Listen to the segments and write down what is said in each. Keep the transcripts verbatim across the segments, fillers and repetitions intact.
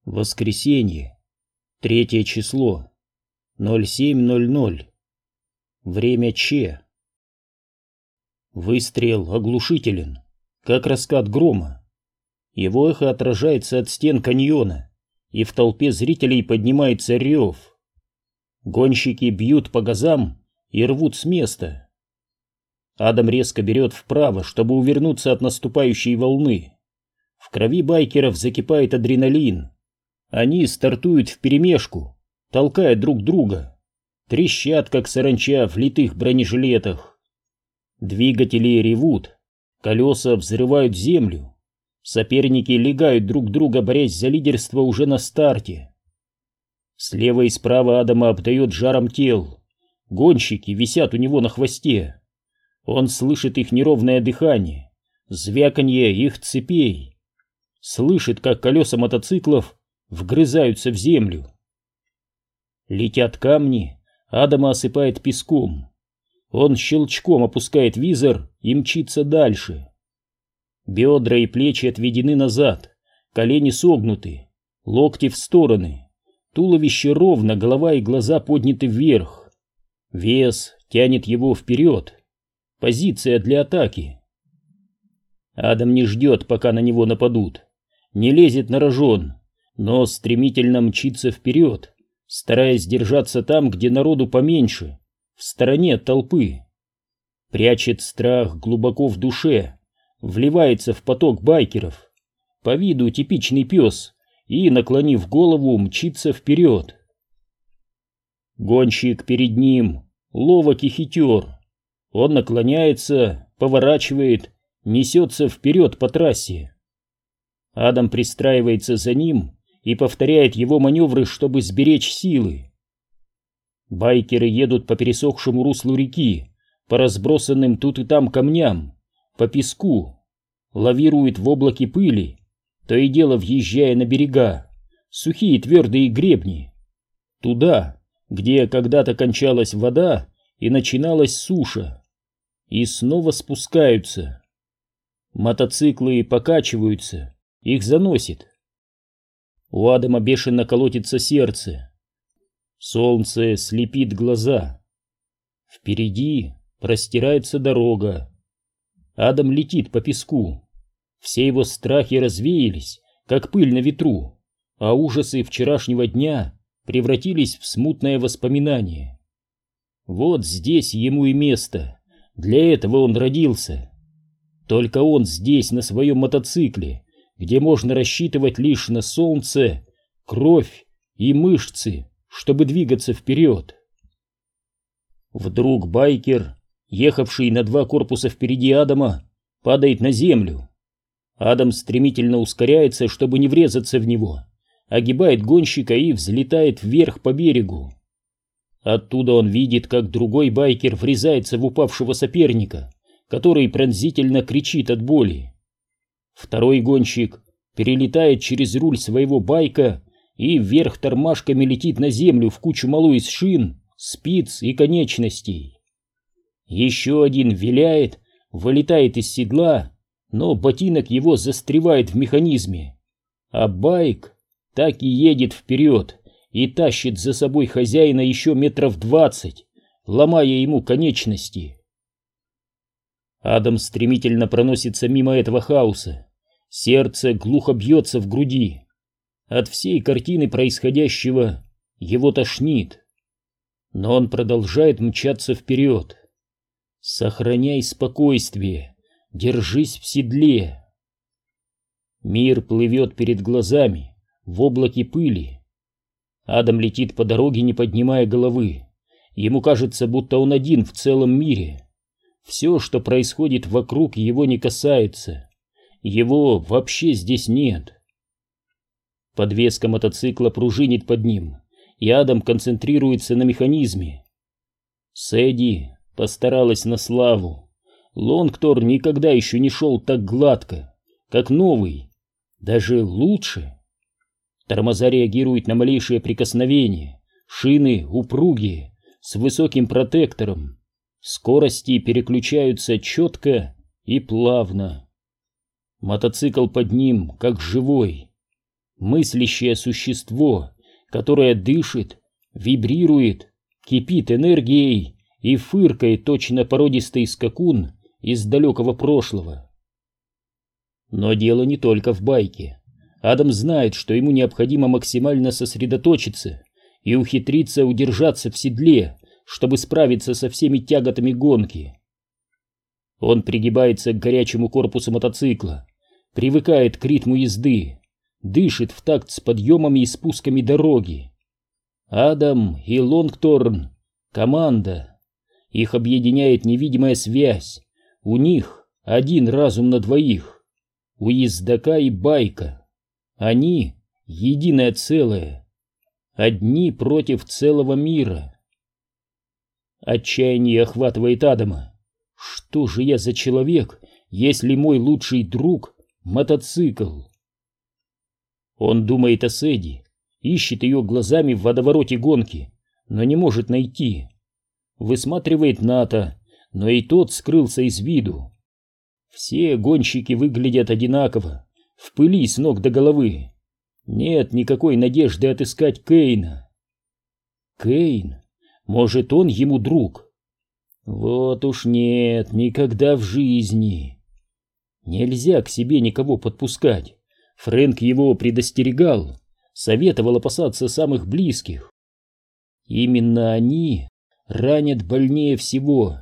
Воскресенье, третье число, ноль семь ноль ноль. Время Че. Выстрел оглушителен, как раскат грома. Его эхо отражается от стен каньона, и в толпе зрителей поднимается рев. Гонщики бьют по газам и рвут с места. Адам резко берет вправо, чтобы увернуться от наступающей волны. В крови байкеров закипает адреналин. Они стартуют вперемешку, толкая друг друга, трещат, как саранча в литых бронежилетах. Двигатели ревут, колеса взрывают землю. Соперники легают друг друга, борясь за лидерство уже на старте. Слева и справа Адама обдает жаром тел. Гонщики висят у него на хвосте. Он слышит их неровное дыхание, звяканье их цепей. Слышит, как колеса мотоциклов вгрызаются в землю. Летят камни, Адама осыпает песком. Он щелчком опускает визор и мчится дальше. Бедра и плечи отведены назад, колени согнуты, локти в стороны, туловище ровно, голова и глаза подняты вверх. Вес тянет его вперед. Позиция для атаки. Адам не ждет, пока на него нападут, не лезет на рожон, но стремительно мчится вперед, стараясь держаться там, где народу поменьше, в стороне от толпы. Прячет страх глубоко в душе, вливается в поток байкеров, по виду типичный пес, и, наклонив голову, мчится вперед. Гонщик перед ним ловок и хитер. Он наклоняется, поворачивает, несется вперед по трассе. Адам пристраивается за ним и повторяет его маневры, чтобы сберечь силы. Байкеры едут по пересохшему руслу реки, по разбросанным тут и там камням, по песку, лавируют в облаке пыли, то и дело въезжая на берега, сухие твердые гребни, туда, где когда-то кончалась вода и начиналась суша, и снова спускаются. Мотоциклы покачиваются, их заносит. У Адама бешено колотится сердце. Солнце слепит глаза. Впереди простирается дорога. Адам летит по песку. Все его страхи развеялись, как пыль на ветру, а ужасы вчерашнего дня превратились в смутное воспоминание. Вот здесь ему и место. Для этого он родился. Только он здесь, на своем мотоцикле, где можно рассчитывать лишь на солнце, кровь и мышцы, чтобы двигаться вперед. Вдруг байкер, ехавший на два корпуса впереди Адама, падает на землю. Адам стремительно ускоряется, чтобы не врезаться в него, огибает гонщика и взлетает вверх по берегу. Оттуда он видит, как другой байкер врезается в упавшего соперника, который пронзительно кричит от боли. Второй гонщик перелетает через руль своего байка и вверх тормашками летит на землю в кучу малу из шин, спиц и конечностей. Еще один виляет, вылетает из седла, но ботинок его застревает в механизме, а байк так и едет вперед и тащит за собой хозяина еще метров двадцать, ломая ему конечности. Адам стремительно проносится мимо этого хаоса. Сердце глухо бьется в груди. От всей картины происходящего его тошнит. Но он продолжает мчаться вперед. Сохраняй спокойствие, держись в седле. Мир плывет перед глазами в облаке пыли. Адам летит по дороге, не поднимая головы. Ему кажется, будто он один в целом мире. Все, что происходит вокруг, его не касается. Его вообще здесь нет. Подвеска мотоцикла пружинит под ним, и Адам концентрируется на механизме. Сэдди постаралась на славу. Лонгтор никогда еще не шел так гладко, как новый, даже лучше. Тормоза реагируют на малейшее прикосновение, шины упругие, с высоким протектором. Скорости переключаются четко и плавно. Мотоцикл под ним, как живой. мыслящее существо, которое дышит, вибрирует, кипит энергией и фыркает точно породистый скакун из далекого прошлого. Но дело не только в байке. Адам знает, что ему необходимо максимально сосредоточиться и ухитриться удержаться в седле, чтобы справиться со всеми тяготами гонки. Он пригибается к горячему корпусу мотоцикла, привыкает к ритму езды, дышит в такт с подъемами и спусками дороги. Адам и Лонгторн — команда. Их объединяет невидимая связь. У них один разум на двоих. У ездока и байка. Они — единое целое. Одни против целого мира. Отчаяние охватывает Адама. Что же я за человек, если мой лучший друг — мотоцикл? Он думает о Сэдди, ищет ее глазами в водовороте гонки, но не может найти. Высматривает Ната, но и тот скрылся из виду. Все гонщики выглядят одинаково, в пыли с ног до головы. Нет никакой надежды отыскать Кейна. Кейн? Может, он ему друг? Вот уж нет, никогда в жизни. Нельзя к себе никого подпускать. Фрэнк его предостерегал, советовал опасаться самых близких. Именно они ранят больнее всего.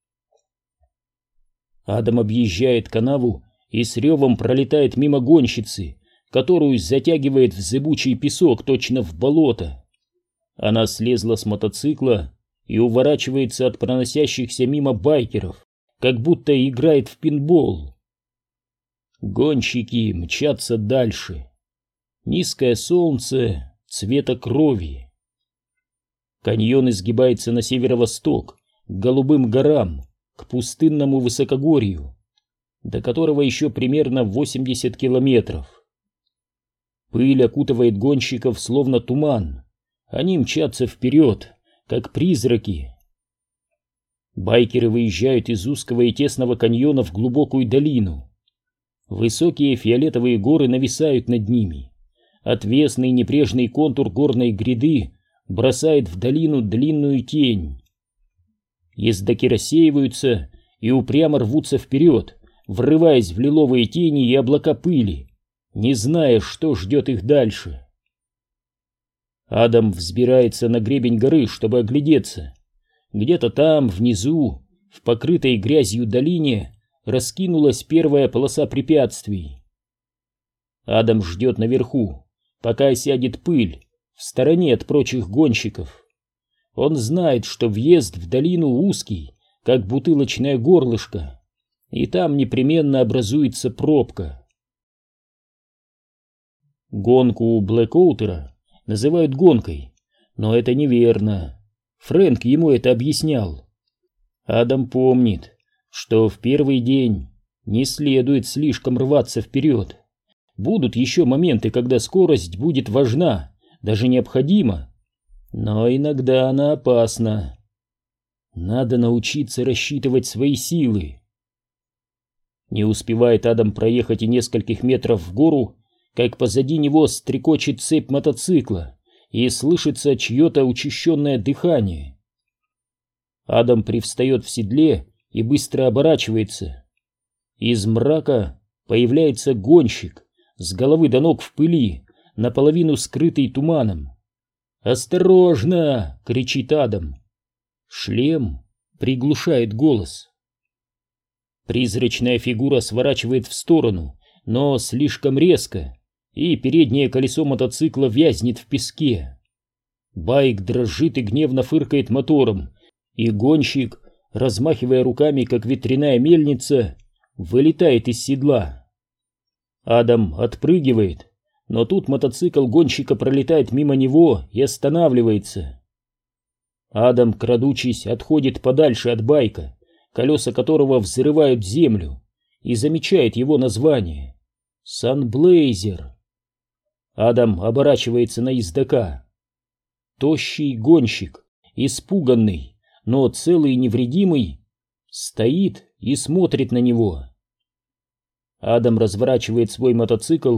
Адам объезжает канаву и с ревом пролетает мимо гонщицы, которую затягивает в зыбучий песок, точно в болото. Она слезла с мотоцикла и уворачивается от проносящихся мимо байкеров, как будто играет в пинбол. Гонщики мчатся дальше. Низкое солнце цвета крови. Каньон изгибается на северо-восток, к голубым горам, к пустынному высокогорью, до которого еще примерно восемьдесят километров. Пыль окутывает гонщиков словно туман. Они мчатся вперед, как призраки. Байкеры выезжают из узкого и тесного каньона в глубокую долину. Высокие фиолетовые горы нависают над ними. Отвесный небрежный контур горной гряды бросает в долину длинную тень. Ездаки рассеиваются и упрямо рвутся вперед, врываясь в лиловые тени и облака пыли, не зная, что ждет их дальше. Адам взбирается на гребень горы, чтобы оглядеться. Где-то там, внизу, в покрытой грязью долине, раскинулась первая полоса препятствий. Адам ждет наверху, пока осядет пыль, в стороне от прочих гонщиков. Он знает, что въезд в долину узкий, как бутылочное горлышко, и там непременно образуется пробка. Гонку Блэкоутера называют гонкой, но это неверно. Фрэнк ему это объяснял. Адам помнит, что в первый день не следует слишком рваться вперед. Будут еще моменты, когда скорость будет важна, даже необходима, но иногда она опасна. Надо научиться рассчитывать свои силы. Не успевает Адам проехать и нескольких метров в гору, как позади него стрекочет цепь мотоцикла, и слышится чье-то учащенное дыхание. Адам привстает в седле и быстро оборачивается. Из мрака появляется гонщик, с головы до ног в пыли, наполовину скрытый туманом. «Осторожно!» — кричит Адам. Шлем приглушает голос. Призрачная фигура сворачивает в сторону, но слишком резко, и переднее колесо мотоцикла вязнет в песке. Байк дрожит и гневно фыркает мотором, и гонщик, размахивая руками, как ветряная мельница, вылетает из седла. Адам отпрыгивает, но тут мотоцикл гонщика пролетает мимо него и останавливается. Адам, крадучись, отходит подальше от байка, колеса которого взрывают землю, и замечает его название — Санблейзер. Адам оборачивается на ездока. Тощий гонщик, испуганный, но целый и невредимый, стоит и смотрит на него. Адам разворачивает свой мотоцикл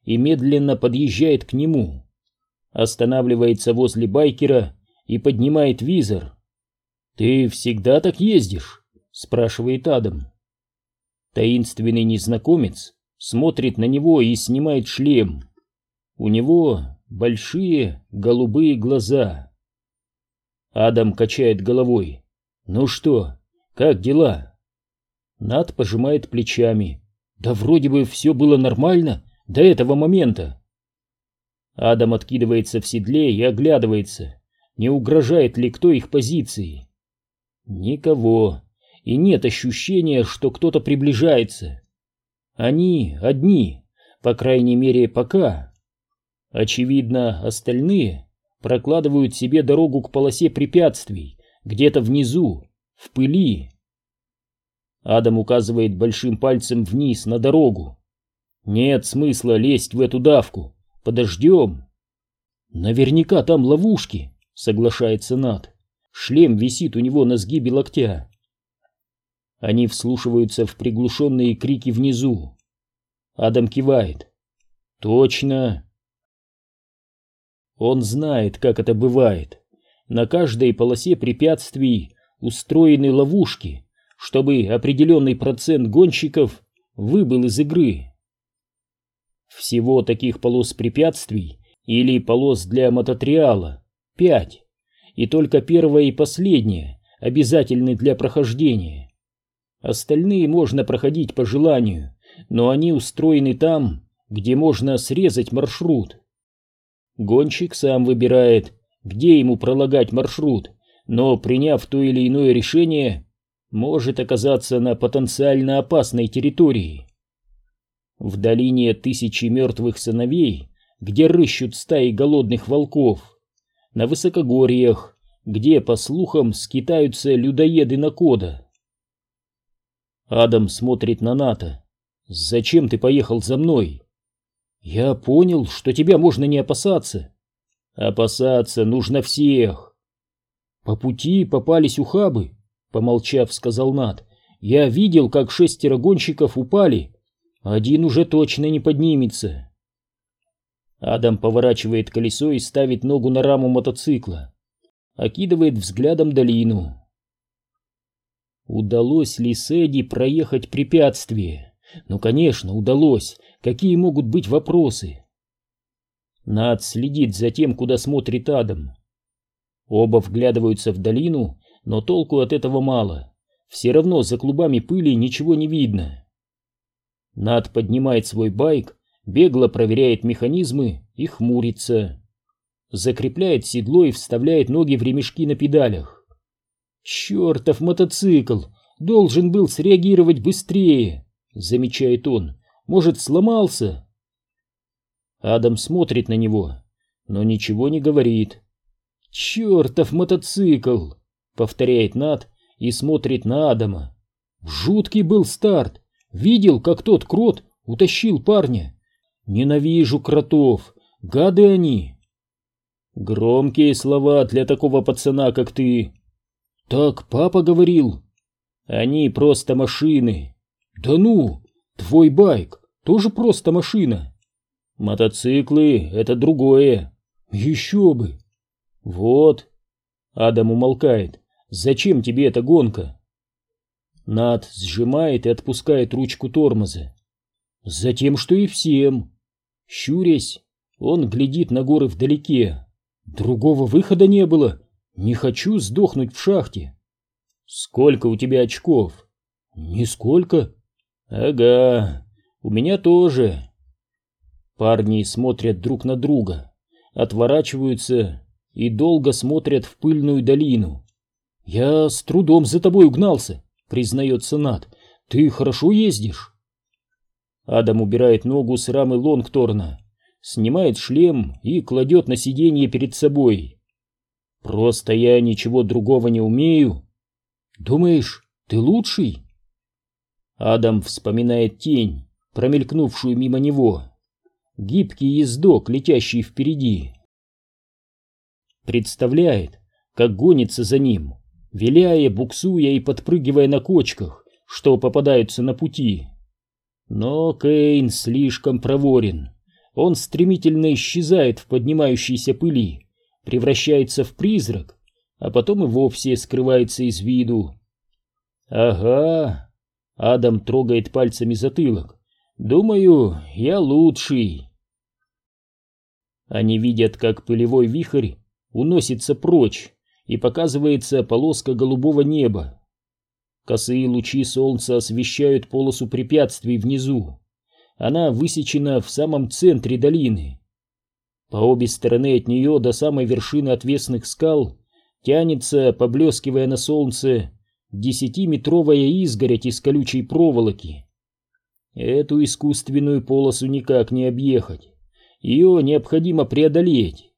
и медленно подъезжает к нему. Останавливается возле байкера и поднимает визор. «Ты всегда так ездишь?» — спрашивает Адам. Таинственный незнакомец смотрит на него и снимает шлем. У него большие голубые глаза. Адам качает головой. «Ну что, как дела?» Нат пожимает плечами. «Да вроде бы все было нормально до этого момента». Адам откидывается в седле и оглядывается, не угрожает ли кто их позиции. Никого, и нет ощущения, что кто-то приближается. Они одни, по крайней мере, пока. Очевидно, остальные прокладывают себе дорогу к полосе препятствий, где-то внизу, в пыли. Адам указывает большим пальцем вниз на дорогу. Нет смысла лезть в эту давку. Подождем. Наверняка там ловушки, соглашается Нат. Шлем висит у него на сгибе локтя. Они вслушиваются в приглушенные крики внизу. Адам кивает. Точно. Он знает, как это бывает. На каждой полосе препятствий устроены ловушки, чтобы определенный процент гонщиков выбыл из игры. Всего таких полос препятствий или полос для мототриала пять, и только первая и последняя обязательны для прохождения. Остальные можно проходить по желанию, но они устроены там, где можно срезать маршрут. Гонщик сам выбирает, где ему пролагать маршрут, но, приняв то или иное решение, может оказаться на потенциально опасной территории. В долине тысячи мертвых сыновей, где рыщут стаи голодных волков, на высокогорьях, где, по слухам, скитаются людоеды Накода. Адам смотрит на Ната. «Зачем ты поехал за мной?» «Я понял, что тебя можно не опасаться». «Опасаться нужно всех». «По пути попались ухабы», — помолчав, сказал Нат. «Я видел, как шестеро гонщиков упали. Один уже точно не поднимется». Адам поворачивает колесо и ставит ногу на раму мотоцикла. Окидывает взглядом долину. Удалось ли Сэдди проехать препятствие? Ну, конечно, удалось. Какие могут быть вопросы? Нат следит за тем, куда смотрит Адам. Оба вглядываются в долину, но толку от этого мало. Все равно за клубами пыли ничего не видно. Нат поднимает свой байк, бегло проверяет механизмы и хмурится. Закрепляет седло и вставляет ноги в ремешки на педалях. «Чертов мотоцикл! Должен был среагировать быстрее!» — замечает он. «Может, сломался?» Адам смотрит на него, но ничего не говорит. «Чертов мотоцикл!» — повторяет Нат и смотрит на Адама. «Жуткий был старт! Видел, как тот крот утащил парня? Ненавижу кротов! Гады они!» «Громкие слова для такого пацана, как ты!» «Так папа говорил!» «Они просто машины!» «Да ну! Твой байк тоже просто машина!» «Мотоциклы — это другое!» «Еще бы!» «Вот!» Адам умолкает. «Зачем тебе эта гонка?» Нат сжимает и отпускает ручку тормоза. «Затем, что и всем!» Щурясь, он глядит на горы вдалеке. «Другого выхода не было! Не хочу сдохнуть в шахте!» «Сколько у тебя очков?» «Нисколько». «Ага, у меня тоже». Парни смотрят друг на друга, отворачиваются и долго смотрят в пыльную долину. «Я с трудом за тобой угнался», — признается Нат. «Ты хорошо ездишь?» Адам убирает ногу с рамы Лонгторна, снимает шлем и кладет на сиденье перед собой. «Просто я ничего другого не умею». «Думаешь, ты лучший?» Адам вспоминает тень, промелькнувшую мимо него. Гибкий ездок, летящий впереди. Представляет, как гонится за ним, виляя, буксуя и подпрыгивая на кочках, что попадаются на пути. Но Кейн слишком проворен. Он стремительно исчезает в поднимающейся пыли, превращается в призрак, а потом и вовсе скрывается из виду. «Ага», — Адам трогает пальцами затылок, — «думаю, я лучший». Они видят, как пылевой вихрь уносится прочь, и показывается полоска голубого неба. Косые лучи солнца освещают полосу препятствий внизу. Она высечена в самом центре долины. По обе стороны от нее до самой вершины отвесных скал тянется, поблескивая на солнце, десятиметровая изгородь из колючей проволоки. Эту искусственную полосу никак не объехать. Ее необходимо преодолеть.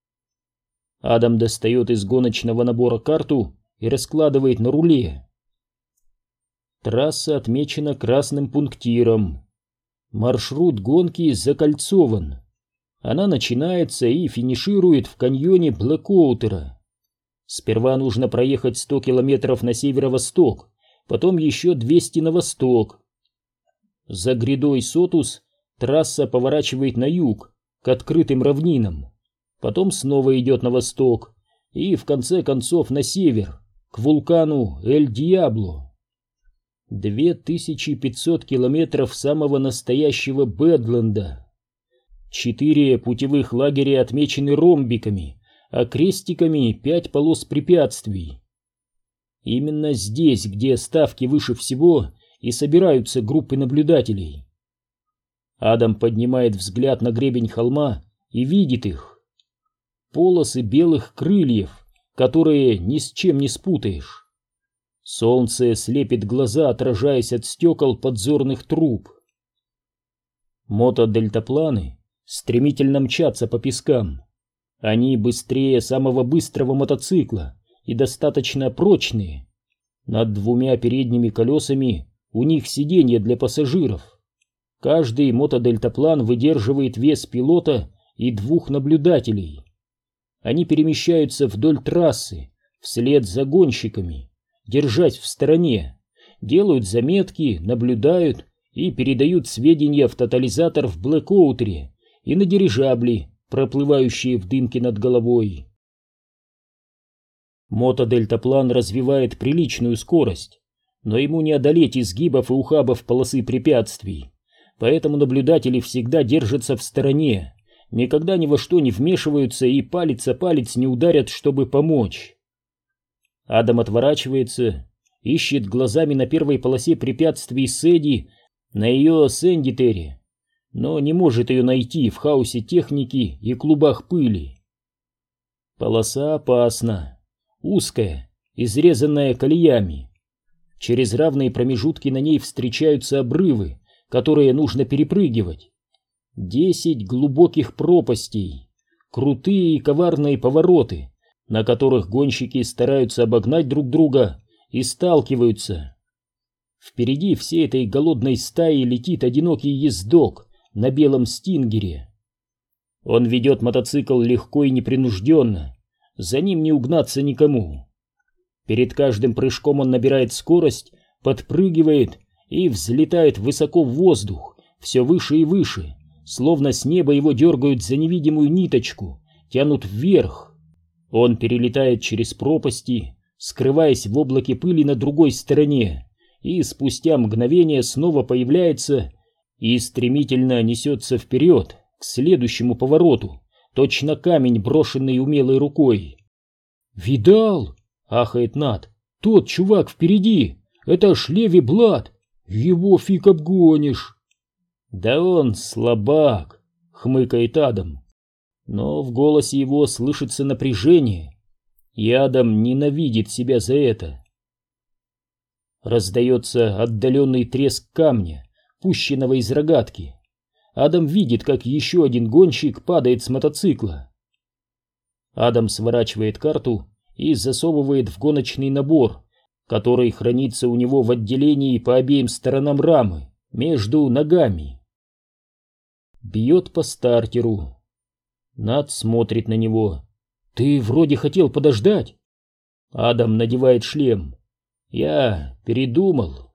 Адам достает из гоночного набора карту и раскладывает на руле. Трасса отмечена красным пунктиром. Маршрут гонки закольцован. Она начинается и финиширует в каньоне Блэкоутера. Сперва нужно проехать сто километров на северо-восток, потом еще двести на восток. За грядой Сотус трасса поворачивает на юг, к открытым равнинам, потом снова идет на восток и в конце концов на север, к вулкану Эль-Диабло. две тысячи пятьсот километров самого настоящего Бэдленда. Четыре путевых лагеря отмечены ромбиками, а крестиками пять полос препятствий. Именно здесь, где ставки выше всего, и собираются группы наблюдателей. Адам поднимает взгляд на гребень холма и видит их. Полосы белых крыльев, которые ни с чем не спутаешь. Солнце слепит глаза, отражаясь от стекол подзорных труб. Мотодельтапланы стремительно мчатся по пескам. Они быстрее самого быстрого мотоцикла и достаточно прочные. Над двумя передними колесами у них сиденья для пассажиров. Каждый мотодельтаплан выдерживает вес пилота и двух наблюдателей. Они перемещаются вдоль трассы, вслед за гонщиками, держась в стороне, делают заметки, наблюдают и передают сведения в тотализатор в Блэкоутере и на дирижабли, проплывающие в дымке над головой. Мотодельтаплан развивает приличную скорость, но ему не одолеть изгибов и ухабов полосы препятствий, поэтому наблюдатели всегда держатся в стороне, никогда ни во что не вмешиваются и палец о палец не ударят, чтобы помочь. Адам отворачивается, ищет глазами на первой полосе препятствий Сэдди на ее Сэндитере, но не может ее найти в хаосе техники и клубах пыли. Полоса опасна, узкая, изрезанная колеями. Через равные промежутки на ней встречаются обрывы, которые нужно перепрыгивать. Десять глубоких пропастей, крутые и коварные повороты, на которых гонщики стараются обогнать друг друга и сталкиваются. Впереди всей этой голодной стаи летит одинокий ездок на белом стингере. Он ведет мотоцикл легко и непринужденно, за ним не угнаться никому. Перед каждым прыжком он набирает скорость, подпрыгивает и взлетает высоко в воздух, все выше и выше, словно с неба его дергают за невидимую ниточку, тянут вверх. Он перелетает через пропасти, скрываясь в облаке пыли на другой стороне, и спустя мгновение снова появляется и стремительно несется вперед к следующему повороту, точно камень, брошенный умелой рукой. «Видал?» — ахает Нат. «Тот чувак впереди! Это ж Леви Блад! Его фиг обгонишь!» «Да он слабак!» — хмыкает Адам. Но в голосе его слышится напряжение, и Адам ненавидит себя за это. Раздается отдаленный треск камня, пущенного из рогатки. Адам видит, как еще один гонщик падает с мотоцикла. Адам сворачивает карту и засовывает в гоночный набор, который хранится у него в отделении по обеим сторонам рамы, между ногами. Бьет по стартеру. Нат смотрит на него. «Ты вроде хотел подождать». Адам надевает шлем. «Я передумал».